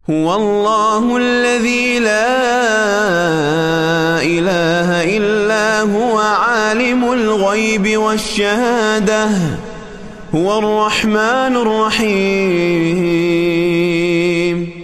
هو الله الذي لا إله إلا هو عالم الغيب والشهادة هو الرحمن الرحيم